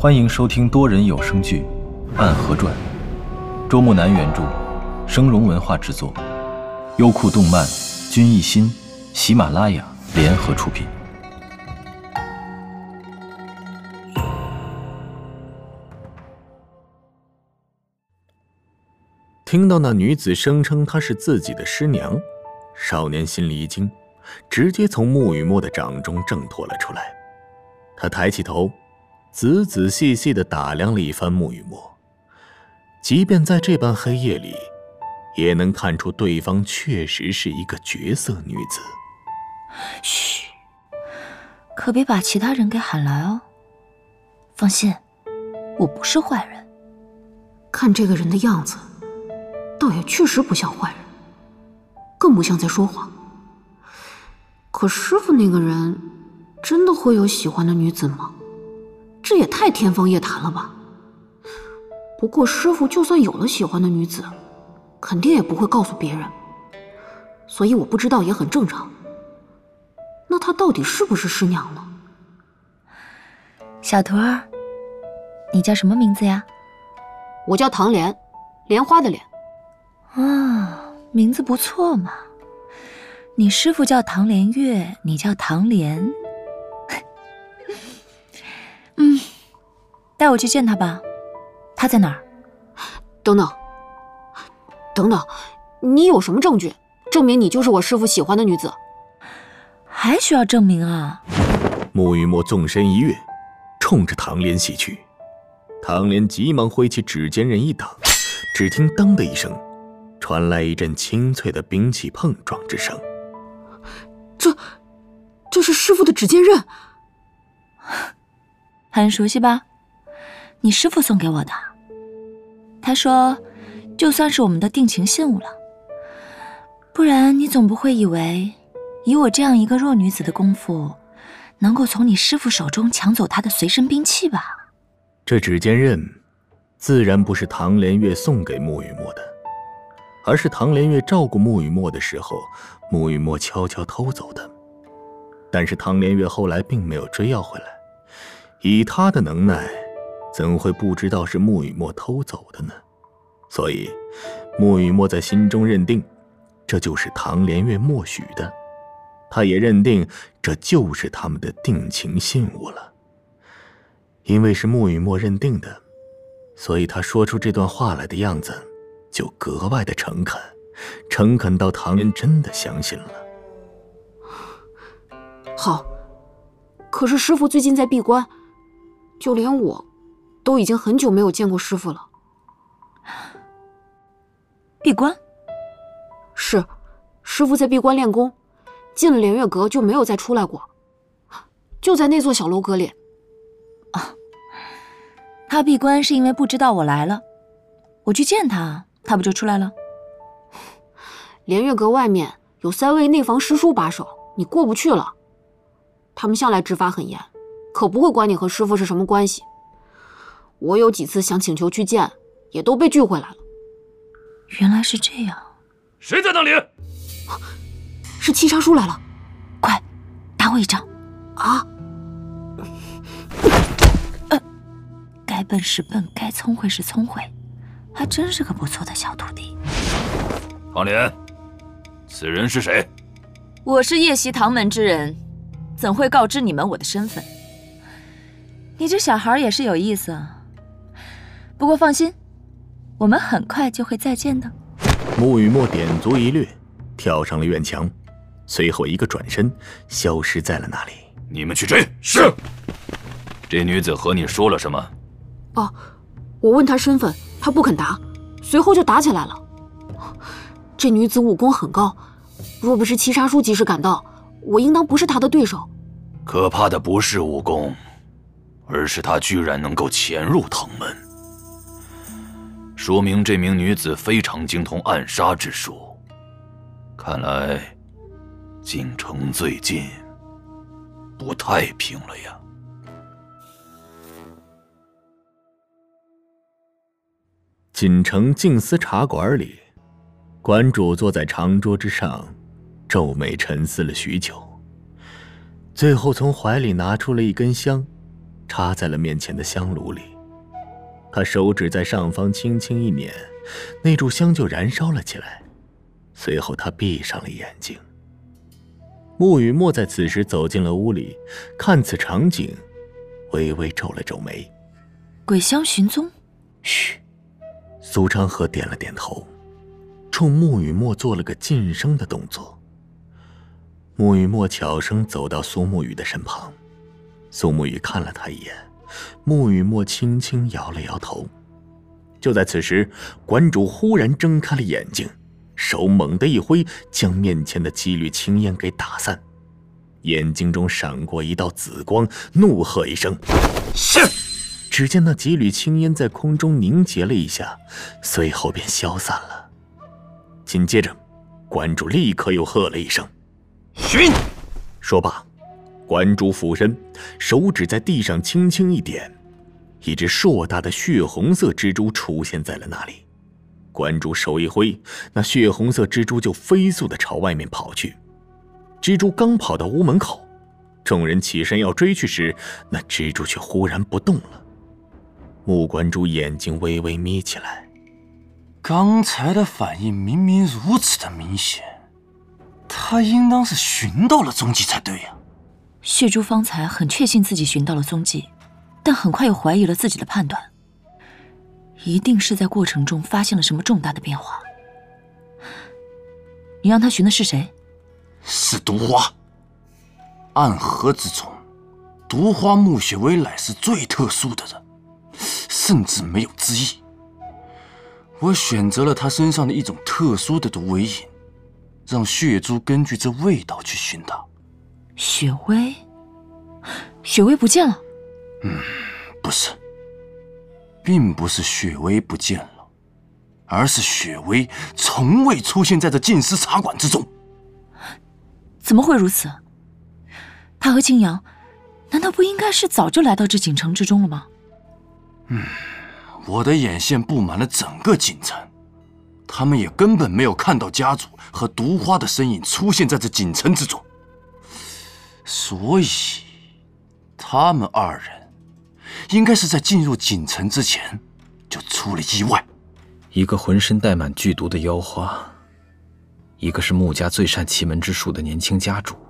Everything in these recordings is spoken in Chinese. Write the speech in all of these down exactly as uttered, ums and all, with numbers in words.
欢迎收听多人有声剧《暗河传》，周木南原著，声荣文化制作，优酷动漫、君艺心、喜马拉雅联合出品。 听到那女子声称她是自己的师娘，少年心里一惊，直接从穆雨墨的掌中挣脱了出来。他抬起头，仔仔细细地打量了一番穆雨墨，即便在这般黑夜里，也能看出对方确实是一个绝色女子。 嘘，可别把其他人给喊来哦。放心，我不是坏人。 看这个人的样子，倒也确实不像坏人，更不像在说谎。可师父那个人真的会有喜欢的女子吗？这也太天方夜谭了吧。不过师父就算有了喜欢的女子，肯定也不会告诉别人，所以我不知道也很正常。那她到底是不是师娘呢？ 小徒儿，你叫什么名字呀？ 我叫唐莲，莲花的莲。 啊，名字不错嘛。你师父叫唐莲月，你叫唐莲。嗯，带我去见他吧。他在哪儿？ 等等，等等，你有什么证据证明你就是我师父喜欢的女子？ 还需要证明啊？ 穆雨墨纵身一跃，冲着唐莲袭去。唐莲急忙挥起指尖刃一挡，只听当的一声，传来一阵清脆的兵器碰撞之声。 这，这是师父的指尖刃。 很熟悉吧？你师父送给我的。他说，就算是我们的定情信物了。不然你总不会以为，以我这样一个弱女子的功夫，能够从你师父手中抢走他的随身兵器吧？ 这指尖刃，自然不是唐莲月送给穆雨墨的，而是唐莲月照顾穆雨墨的时候，穆雨墨悄悄偷走的。但是唐莲月后来并没有追要回来，以他的能耐，怎会不知道是穆雨墨偷走的呢？所以穆雨墨在心中认定，这就是唐莲月默许的，他也认定这就是他们的定情信物了。因为是穆雨墨认定的，所以他说出这段话来的样子就格外的诚恳，诚恳到唐莲真的相信了。 好，可是师父最近在闭关，就连我都已经很久没有见过师父了。 闭关？ 是，师父在闭关练功，进了莲月阁就没有再出来过，就在那座小楼阁里。 啊，他闭关是因为不知道我来了，我去见他，他不就出来了？ 莲月阁外面有三位内防师叔把守，你过不去了。他们向来执法很严，可不会管你和师父是什么关系。我有几次想请求去见，也都被拒回来了。 原来是这样。 谁在那里？ 是七杀叔来了， 快打我一掌！ 啊！ 呃，该笨是笨，该聪慧是聪慧，还真是个不错的小徒弟。 唐莲，此人是谁？ 我是夜袭唐门之人，怎会告知你们我的身份？你这小孩也是有意思啊。不过放心，我们很快就会再见的。 穆雨墨点足一掠，跳上了院墙，随后一个转身，消失在了那里。 你们去追。是。这女子和你说了什么？ 哦，我问她身份，她不肯答，随后就打起来了。这女子武功很高，若不是七杀叔及时赶到，我应当不是她的对手。 可怕的不是武功，而是她居然能够潜入唐门，说明这名女子非常精通暗杀之术。看来锦城最近不太平了呀。 锦城静思茶馆里，馆主坐在长桌之上，皱眉沉思了许久，最后从怀里拿出了一根香， 插在了面前的香炉里。他手指在上方轻轻一捻，那炷香就燃烧了起来。随后他闭上了眼睛。穆雨墨在此时走进了屋里，看此场景，微微皱了皱眉。 鬼香寻踪。 嘘。苏昌河点了点头，冲穆雨墨做了个噤声的动作。穆雨墨悄声走到苏沐雨的身旁，苏沐雨看了他一眼，穆雨墨轻轻摇了摇头。就在此时，馆主忽然睁开了眼睛，手猛地一挥，将面前的几缕青烟给打散，眼睛中闪过一道紫光，怒喝一声：“是！”只见那几缕青烟在空中凝结了一下，随后便消散了。紧接着，馆主立刻又喝了一声：“寻！”说罢，馆主俯身，手指在地上轻轻一点，一只硕大的血红色蜘蛛出现在了那里。馆主手一挥，那血红色蜘蛛就飞速地朝外面跑去。蜘蛛刚跑到屋门口，众人起身要追去时，那蜘蛛却忽然不动了。穆馆主眼睛微微眯起来， 刚才的反应明明如此的明显，他应当是寻到了踪迹才对呀、啊。 血蛛方才很确信自己寻到了踪迹，但很快又怀疑了自己的判断，一定是在过程中发现了什么重大的变化。你让他寻的是谁？ 是毒花。暗河之中，毒花穆雪薇乃是最特殊的人，甚至没有之一。我选择了他身上的一种特殊的毒尾引，让血蛛根据这味道去寻他。 雪薇，雪薇不见了。 嗯，不是，并不是雪薇不见了，而是雪薇从未出现在这禁师茶馆之中。 怎么会如此？他和青阳，难道不应该是早就来到这锦城之中了吗？ 嗯，我的眼线布满了整个锦城，他们也根本没有看到家主和毒花的身影出现在这锦城之中，所以他们二人应该是在进入锦城之前就出了意外。 一个浑身带满剧毒的妖花，一个是穆家最善奇门之术的年轻家主，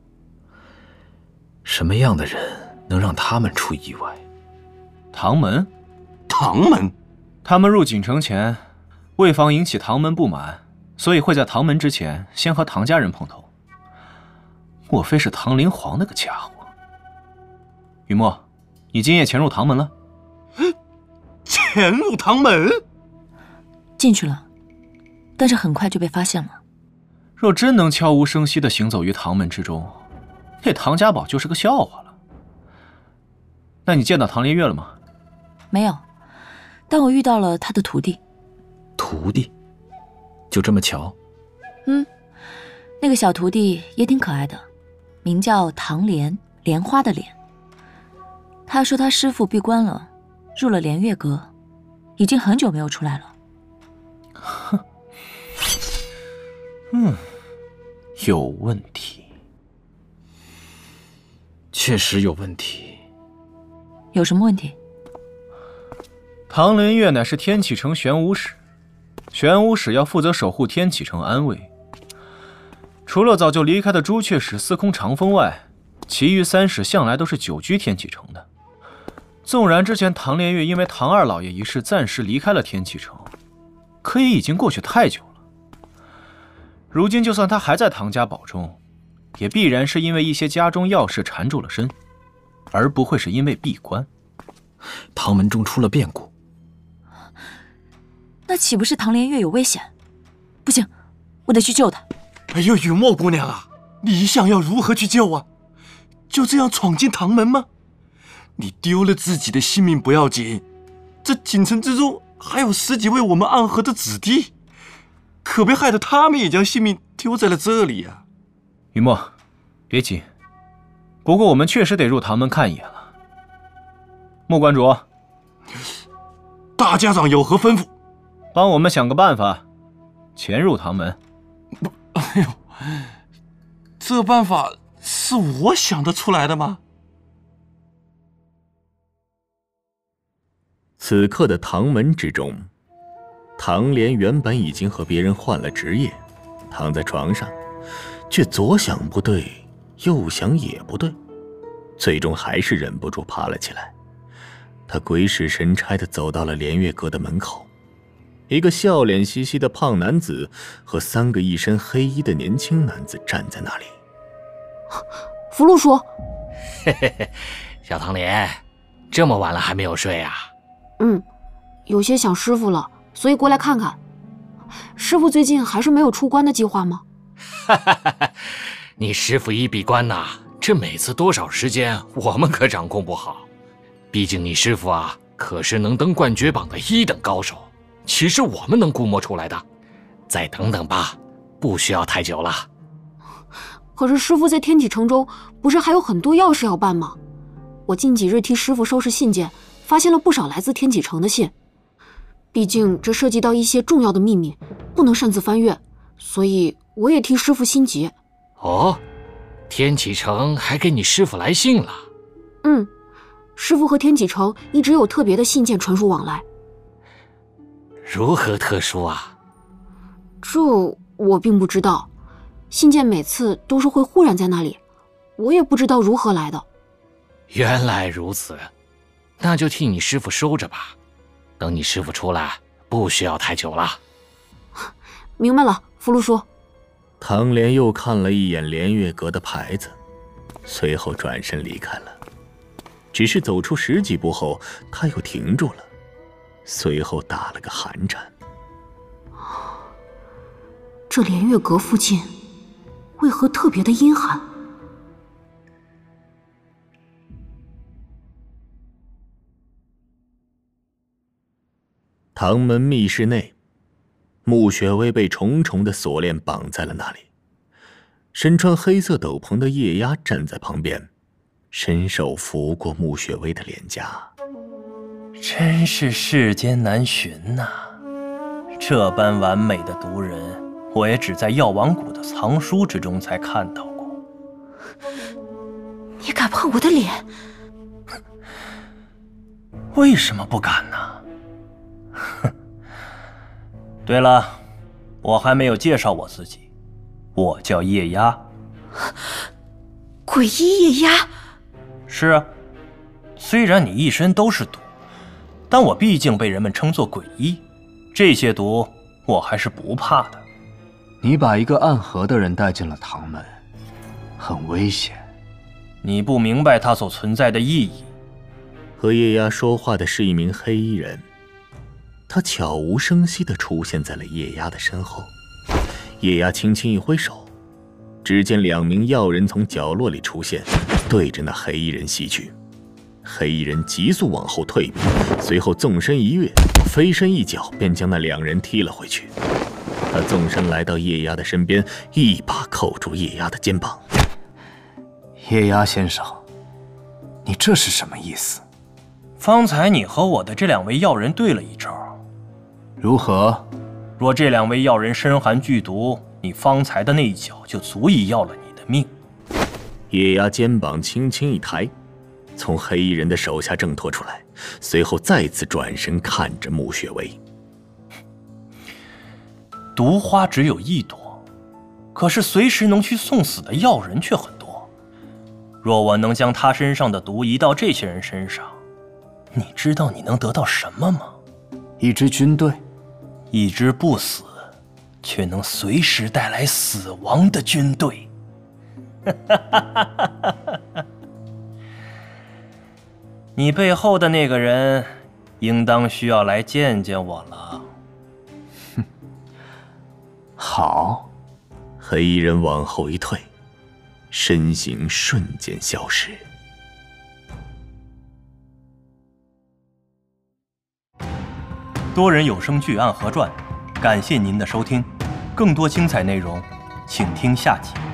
什么样的人能让他们出意外？ 唐门， 唐门， 他们入锦城前，为防引起唐门不满，所以会在唐门之前先和唐家人碰头。莫非是唐灵皇那个家伙？雨墨，你今夜潜入唐门了？ 潜入唐门？ 进去了，但是很快就被发现了。 若真能悄无声息地行走于唐门之中，那唐家堡就是个笑话了。那你见到唐连月了吗？ 没有，但我遇到了他的徒弟。 徒弟？就这么巧？ 嗯，那个小徒弟也挺可爱的，名叫唐莲，莲花的莲。他说他师父闭关了，入了莲月阁，已经很久没有出来了。 哼，嗯，有问题， 确实有问题。 有什么问题？ 唐连月乃是天启城玄武使，玄武使要负责守护天启城安危。除了早就离开的朱雀使司空长风外，其余三使向来都是久居天启城的。纵然之前唐连月因为唐二老爷一事暂时离开了天启城，可也已经过去太久了。如今就算他还在唐家堡中，也必然是因为一些家中要事缠住了身，而不会是因为闭关。 唐门中出了变故， 那岂不是唐连月有危险？不行，我得去救他。 哎呦，雨墨姑娘啊，你想要如何去救啊？就这样闯进唐门吗？你丢了自己的性命不要紧，这锦城之中还有十几位我们暗河的子弟，可别害得他们也将性命丢在了这里啊！ 雨墨，别急，不过我们确实得入唐门看一眼了。穆馆主， 大家长有何吩咐？ 帮我们想个办法，潜入唐门。 哎呦，这办法是我想得出来的吗？ 此刻的堂门之中，唐莲原本已经和别人换了职业，躺在床上，却左想不对，右想也不对，最终还是忍不住爬了起来。他鬼使神差地走到了连月阁的门口，一个笑脸嘻嘻的胖男子和三个一身黑衣的年轻男子站在那里。 福禄叔， 嘿嘿嘿，小唐莲，这么晚了还没有睡啊？ 嗯，有些想师傅了，所以过来看看。师傅最近还是没有出关的计划吗？ 哈哈哈哈，你师傅一闭关呐，这每次多少时间，我们可掌控不好。毕竟你师傅啊，可是能登冠绝榜的一等高手，岂是我们能估摸出来的？再等等吧，不需要太久了。 可是师傅在天启城中不是还有很多要事要办吗？我近几日替师傅收拾信件，发现了不少来自天启城的信。毕竟这涉及到一些重要的秘密，不能擅自翻阅，所以我也替师傅心急。 哦，天启城还给你师傅来信了？ 嗯，师傅和天启城一直有特别的信件传输往来。 如何特殊啊？ 这我并不知道，信件每次都是会忽然在那里，我也不知道如何来的。 原来如此，那就替你师傅收着吧，等你师傅出来，不需要太久了。 明白了，福禄叔。 唐莲又看了一眼连月阁的牌子，随后转身离开了。只是走出十几步后，他又停住了，随后打了个寒颤。 这连月阁附近为何特别的阴寒？ 唐门密室内，穆雪薇被重重的锁链绑在了那里。身穿黑色斗篷的叶鸦站在旁边，伸手拂过穆雪薇的脸颊。 真是世间难寻呐、啊！这般完美的毒人，我也只在药王谷的藏书之中才看到过。 你敢碰我的脸？ 为什么不敢呢？哼！对了，我还没有介绍我自己，我叫叶鸦。 鬼医叶鸦？ 是啊，虽然你一身都是毒，但我毕竟被人们称作鬼医，这些毒我还是不怕的。 你把一个暗河的人带进了唐门，很危险。 你不明白它所存在的意义。 和叶鸦说话的是一名黑衣人，他悄无声息地出现在了叶鸦的身后。叶鸦轻轻一挥手，只见两名药人从角落里出现，对着那黑衣人袭去。黑衣人急速往后退步，随后纵身一跃，飞身一脚便将那两人踢了回去。他纵身来到叶鸦的身边，一把扣住叶鸦的肩膀。 叶鸦先生，你这是什么意思？ 方才你和我的这两位药人对了一招。 如何？ 若这两位药人身含剧毒，你方才的那一脚就足以要了你的命。 叶鸦肩膀轻轻一抬，从黑衣人的手下挣脱出来，随后再次转身看着穆雪薇。 毒花只有一朵，可是随时能去送死的药人却很多。若我能将他身上的毒移到这些人身上，你知道你能得到什么吗？ 一支军队， 一支不死，却能随时带来死亡的军队。你背后的那个人，应当需要来见见我了。 哼，好。 黑衣人往后一退，身形瞬间消失。 多人有声剧《暗河传》，感谢您的收听，更多精彩内容，请听下集。